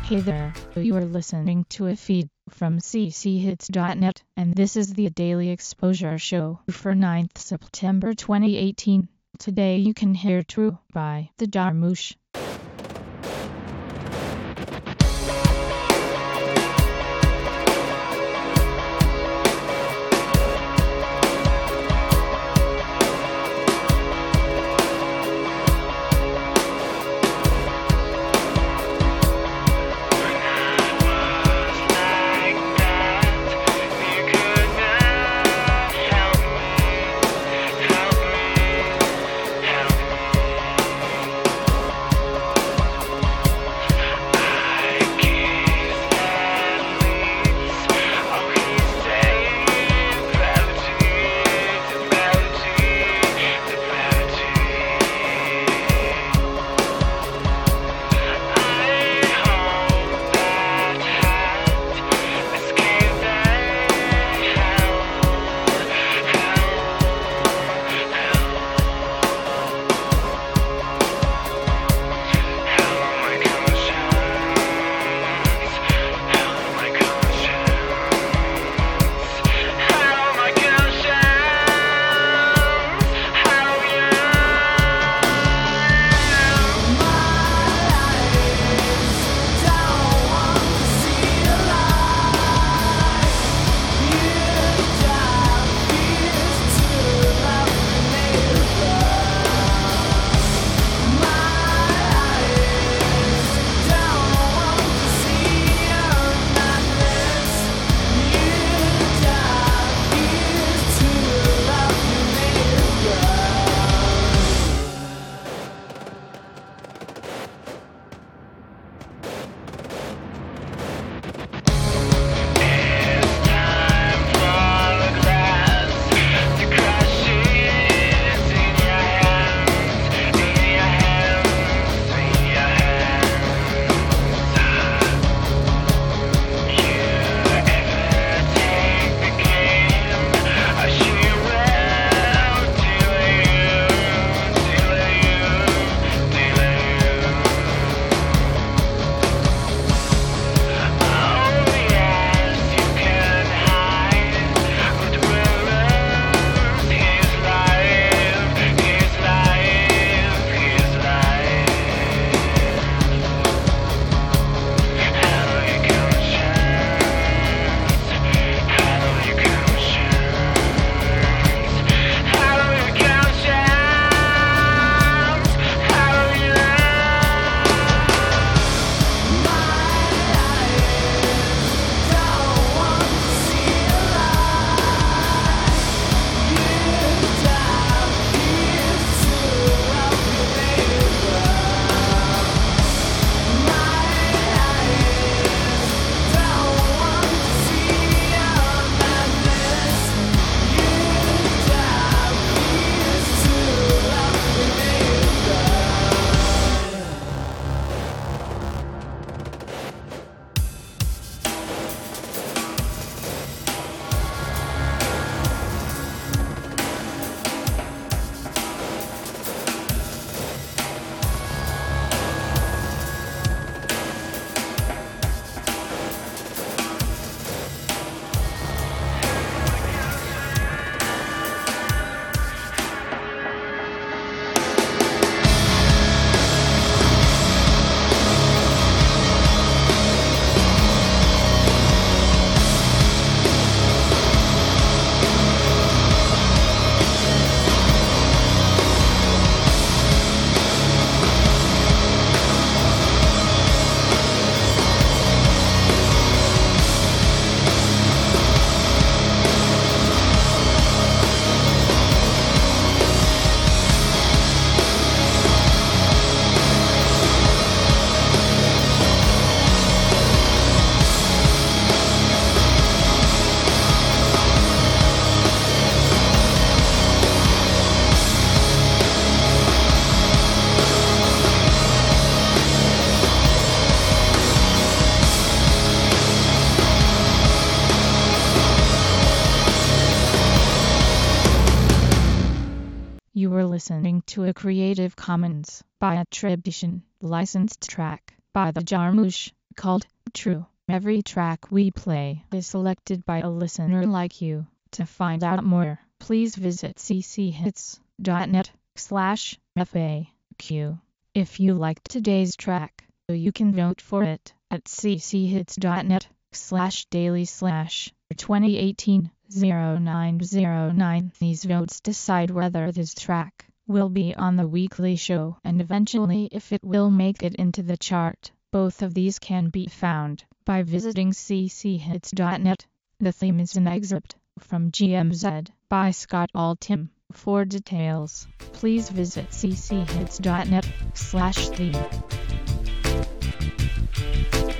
Hey there, you are listening to a feed from cchits.net, and this is the Daily Exposure Show for 9th September 2018. Today you can hear True by the Jarmusch. You were listening to a Creative Commons by attribution, licensed track by the Jarmusch. called True. Every track we play is selected by a listener like you. To find out more, please visit cchits.net/FAQ. If you liked today's track, you can vote for it at cchits.net/daily/2018-0909. These votes decide whether this track will be on the weekly show and eventually if it will make it into the chart. Both of these can be found by visiting cchits.net. The theme is an excerpt from GMZ by Scott Altham. For details, please visit cchits.net/theme.